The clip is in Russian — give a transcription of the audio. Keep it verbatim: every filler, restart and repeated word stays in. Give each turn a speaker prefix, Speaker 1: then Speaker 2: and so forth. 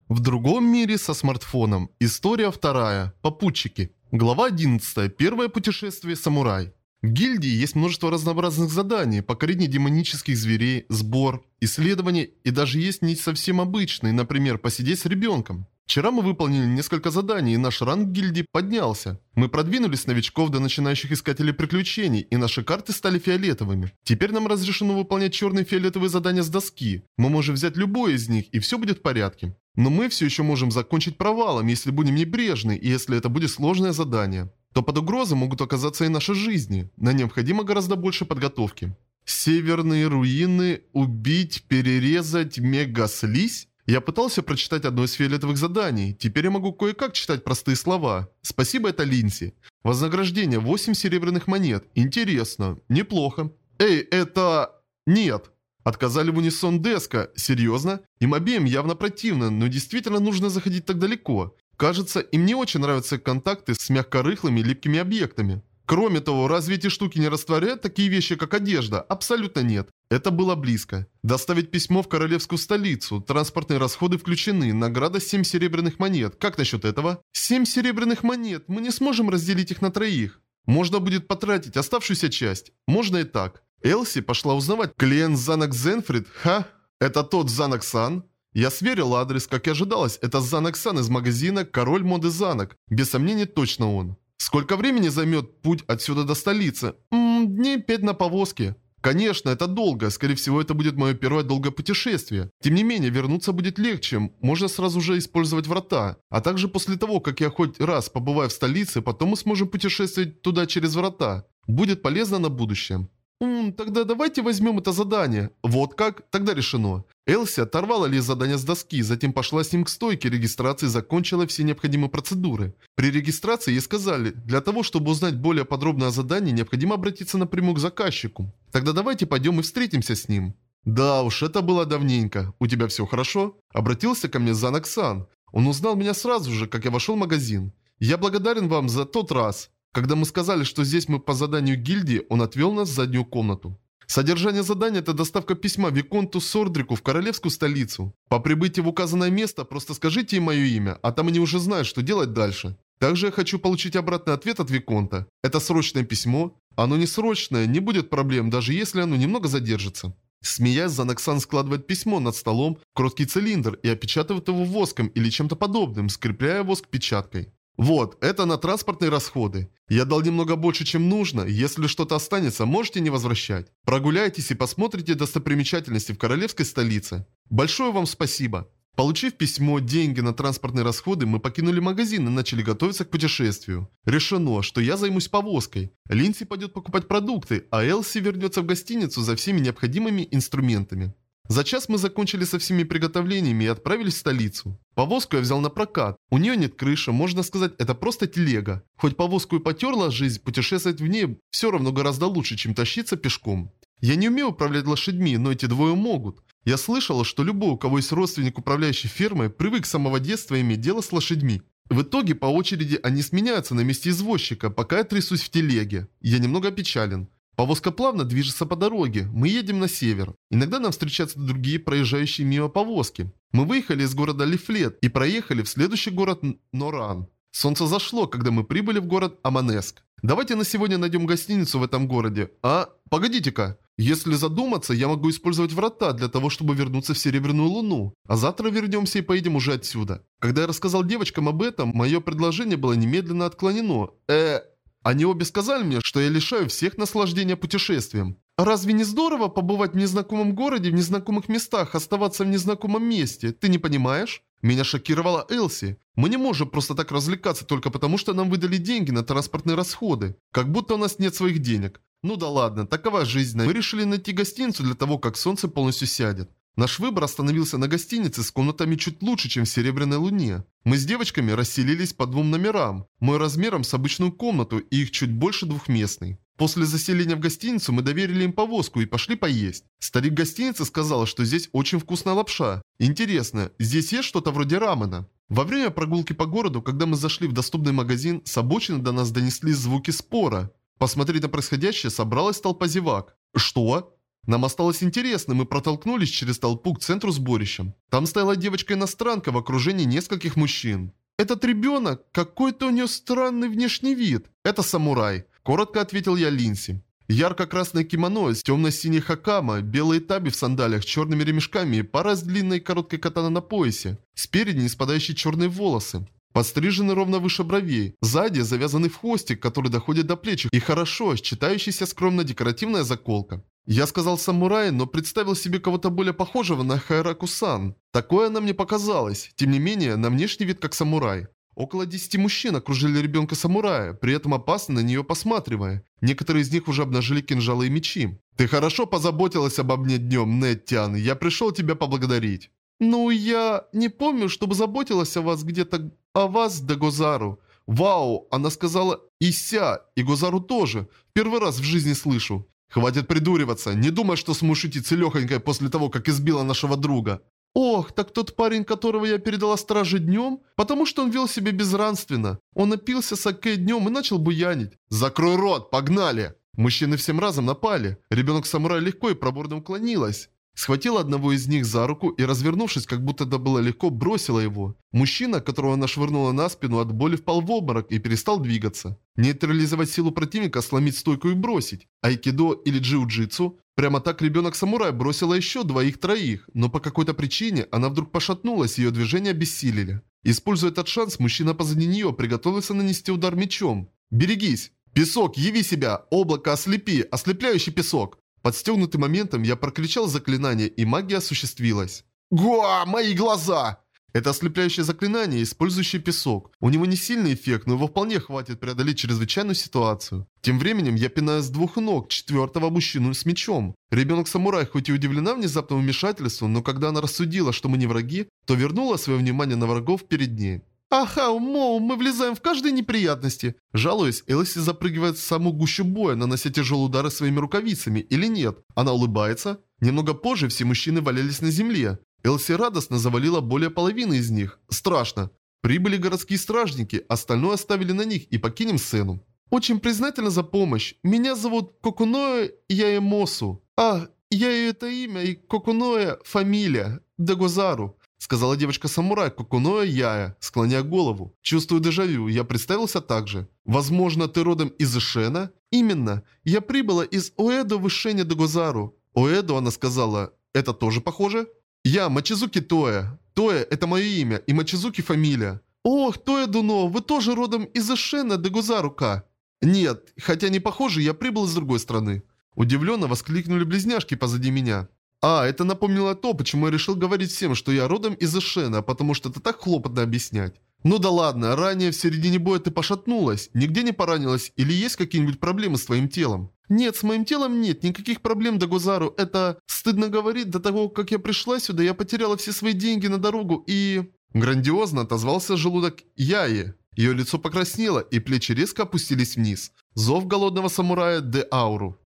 Speaker 1: В другом мире со смартфоном. История вторая. Попутчики. Глава одиннадцатая. Первое путешествие самурай. В гильдии есть множество разнообразных заданий: покорение демонических зверей, сбор, исследование, и даже есть не совсем обычные, например, посидеть с ребенком. Вчера мы выполнили несколько заданий, и наш ранг гильдии поднялся. Мы продвинулись с новичков до начинающих искателей приключений, и наши карты стали фиолетовыми. Теперь нам разрешено выполнять черные и фиолетовые задания с доски. Мы можем взять любое из них, и все будет в порядке. Но мы все еще можем закончить провалом, если будем небрежны, и если это будет сложное задание. То под угрозой могут оказаться и наши жизни. На необходимо гораздо больше подготовки. Северные руины, убить, перерезать, мегаслизь? Я пытался прочитать одно из фиолетовых заданий. Теперь я могу кое-как читать простые слова. Спасибо, это Линси. Вознаграждение восемь серебряных монет. Интересно. Неплохо. Эй, это... Нет. Отказали в унисон Деска. Серьезно? Им обеим явно противно, но действительно нужно заходить так далеко. Кажется, им не очень нравятся контакты с мягкорыхлыми липкими объектами. Кроме того, разве эти штуки не растворяют такие вещи, как одежда? Абсолютно нет. Это было близко. Доставить письмо в королевскую столицу. Транспортные расходы включены. Награда семь серебряных монет. Как насчет этого? семь серебряных монет. Мы не сможем разделить их на троих. Можно будет потратить оставшуюся часть. Можно и так. Элси пошла узнавать. Клиент Занак Зенфрид? Ха? Это тот Занак-сан? Я сверил адрес, как и ожидалось. Это Занак-сан из магазина «Король моды Занак». Без сомнений, точно он. Сколько времени займет путь отсюда до столицы? Ммм, дней пять на повозке. Конечно, это долго. Скорее всего, это будет мое первое долгое путешествие. Тем не менее, вернуться будет легче. Можно сразу же использовать врата. А также после того, как я хоть раз побываю в столице, потом мы сможем путешествовать туда через врата. Будет полезно на будущее. Ммм, тогда давайте возьмем это задание. Вот как? Тогда решено. Элси оторвала лист задания с доски, затем пошла с ним к стойке регистрации и закончила все необходимые процедуры. При регистрации ей сказали, для того, чтобы узнать более подробно о задании, необходимо обратиться напрямую к заказчику. Тогда давайте пойдем и встретимся с ним. Да уж, это было давненько. У тебя все хорошо? Обратился ко мне Занак-сан. Он узнал меня сразу же, как я вошел в магазин. Я благодарен вам за тот раз. Когда мы сказали, что здесь мы по заданию гильдии, он отвел нас в заднюю комнату. Содержание задания – это доставка письма Виконту Сордрику в королевскую столицу. По прибытии в указанное место просто скажите им мое имя, а там они уже знают, что делать дальше. Также я хочу получить обратный ответ от Виконта. Это срочное письмо. Оно не срочное, не будет проблем, даже если оно немного задержится. Смеясь, Занак-сан складывает письмо над столом в короткий цилиндр и опечатывает его воском или чем-то подобным, скрепляя воск печаткой. Вот, это на транспортные расходы. Я дал немного больше, чем нужно. Если что-то останется, можете не возвращать. Прогуляйтесь и посмотрите достопримечательности в королевской столице. Большое вам спасибо. Получив письмо, деньги на транспортные расходы, мы покинули магазин и начали готовиться к путешествию. Решено, что я займусь повозкой. Линси пойдет покупать продукты, а Элси вернется в гостиницу за всеми необходимыми инструментами. За час мы закончили со всеми приготовлениями и отправились в столицу. Повозку я взял на прокат. У нее нет крыши, можно сказать, это просто телега. Хоть повозку и потерла жизнь, путешествовать в ней все равно гораздо лучше, чем тащиться пешком. Я не умею управлять лошадьми, но эти двое могут. Я слышала, что любой, у кого есть родственник, управляющий фермой, привык с самого детства иметь дело с лошадьми. В итоге по очереди они сменяются на месте извозчика, пока я трясусь в телеге. Я немного опечален. Повозка плавно движется по дороге. Мы едем на север. Иногда нам встречаются другие проезжающие мимо повозки. Мы выехали из города Лифлет и проехали в следующий город Норан. Солнце зашло, когда мы прибыли в город Аманеск. Давайте на сегодня найдем гостиницу в этом городе. А, погодите-ка. Если задуматься, я могу использовать врата для того, чтобы вернуться в Серебряную Луну. А завтра вернемся и поедем уже отсюда. Когда я рассказал девочкам об этом, мое предложение было немедленно отклонено. Э... Они обе сказали мне, что я лишаю всех наслаждения путешествием. Разве не здорово побывать в незнакомом городе, в незнакомых местах, оставаться в незнакомом месте? Ты не понимаешь? Меня шокировала Элси. Мы не можем просто так развлекаться только потому, что нам выдали деньги на транспортные расходы. Как будто у нас нет своих денег. Ну да ладно, такова жизнь. Мы решили найти гостиницу для того, как солнце полностью сядет. Наш выбор остановился на гостинице с комнатами чуть лучше, чем в Серебряной Луне. Мы с девочками расселились по двум номерам. Мой размером с обычную комнату и их чуть больше двухместный. После заселения в гостиницу мы доверили им повозку и пошли поесть. Старик гостиницы сказал, что здесь очень вкусная лапша. Интересно, здесь есть что-то вроде рамена? Во время прогулки по городу, когда мы зашли в доступный магазин, с обочины до нас донеслись звуки спора. Посмотреть на происходящее собралась толпа зевак. Что? Нам осталось интересно, мы протолкнулись через толпу к центру сборища. Там стояла девочка-иностранка в окружении нескольких мужчин. «Этот ребенок, какой-то у нее странный внешний вид. Это самурай», – коротко ответил я Линси. Ярко-красное кимоно с темно-синей хакама, белые таби в сандалиях с черными ремешками и пара с длинной короткой катаны на поясе. Спереди не спадающие черные волосы. Подстрижены ровно выше бровей. Сзади завязанный в хвостик, который доходит до плеч. И хорошо, считающаяся скромно декоративная заколка. Я сказал самурай, но представил себе кого-то более похожего на Хайраку-сан. Такое она мне показалось. Тем не менее, на внешний вид как самурай. Около десяти мужчин окружили ребенка-самурая, при этом опасно на нее посматривая. Некоторые из них уже обнажили кинжалы и мечи. «Ты хорошо позаботилась обо мне днем, Неттян. Я пришел тебя поблагодарить». «Ну, я не помню, чтобы заботилась о вас где-то... о вас, Дагозару». «Вау!» Она сказала «Ися», и Гозару тоже. Первый раз в жизни слышу. «Хватит придуриваться. Не думай, что сможешь идти целехонькой после того, как избила нашего друга». «Ох, так тот парень, которого я передала страже днем? Потому что он вел себя безнравственно. Он напился саке днем и начал буянить». «Закрой рот, погнали!» Мужчины всем разом напали. Ребенок-самурай легко и проворно уклонилась. Схватила одного из них за руку и, развернувшись, как будто это было легко, бросила его. Мужчина, которого она швырнула на спину, от боли впал в обморок и перестал двигаться. Нейтрализовать силу противника, сломить стойку и бросить. Айкидо или джиу-джитсу. Прямо так ребенок-самурай бросила еще двоих-троих, но по какой-то причине она вдруг пошатнулась, и ее движения обессилели. Используя этот шанс, мужчина позади нее приготовился нанести удар мечом. «Берегись! Песок, яви себя! Облако, ослепи! Ослепляющий песок!» Подстегнутый моментом я прокричал заклинание, и магия осуществилась. «Гуа! Мои глаза!» Это ослепляющее заклинание, использующее песок. У него не сильный эффект, но его вполне хватит преодолеть чрезвычайную ситуацию. Тем временем я пинаю с двух ног четвертого мужчину с мечом. Ребенок-самурай хоть и удивлена внезапному вмешательству, но когда она рассудила, что мы не враги, то вернула свое внимание на врагов перед ней. «Аха, Моу, мы влезаем в каждые неприятности!» Жалуясь, Элси запрыгивает в саму гущу боя, нанося тяжелые удары своими рукавицами, или нет? Она улыбается. Немного позже все мужчины валялись на земле. Элси радостно завалила более половины из них. Страшно. Прибыли городские стражники, остальное оставили на них и покинем сцену. «Очень признательна за помощь. Меня зовут Кокуноэ Яэмосу. А, я и это имя, и Кокуноэ фамилия. Дагозару», сказала девочка-самурай Кокуноэ Яя, склоняя голову. Чувствую дежавю, я представился так же. «Возможно, ты родом из Ишена?» «Именно. Я прибыла из Оэдо в Ишене Дагозару». «Оэдо», она сказала. «Это тоже похоже?» «Я Мочизуки Тоэ. Тоэ – это мое имя, и Мочизуки – фамилия». «Ох, Тоэ Дуно, вы тоже родом из Ишена Дагозару-ка?» «Нет, хотя не похоже, я прибыл из другой страны». Удивленно воскликнули близняшки позади меня. А, это напомнило то, почему я решил говорить всем, что я родом из Ишена, потому что это так хлопотно объяснять. Ну да ладно, ранее в середине боя ты пошатнулась, нигде не поранилась или есть какие-нибудь проблемы с твоим телом? Нет, с моим телом нет, никаких проблем, Дагозару, это... Стыдно говорить, до того, как я пришла сюда, я потеряла все свои деньги на дорогу и... Грандиозно отозвался желудок Яи. Ее лицо покраснело, и плечи резко опустились вниз. Зов голодного самурая Де Ауру.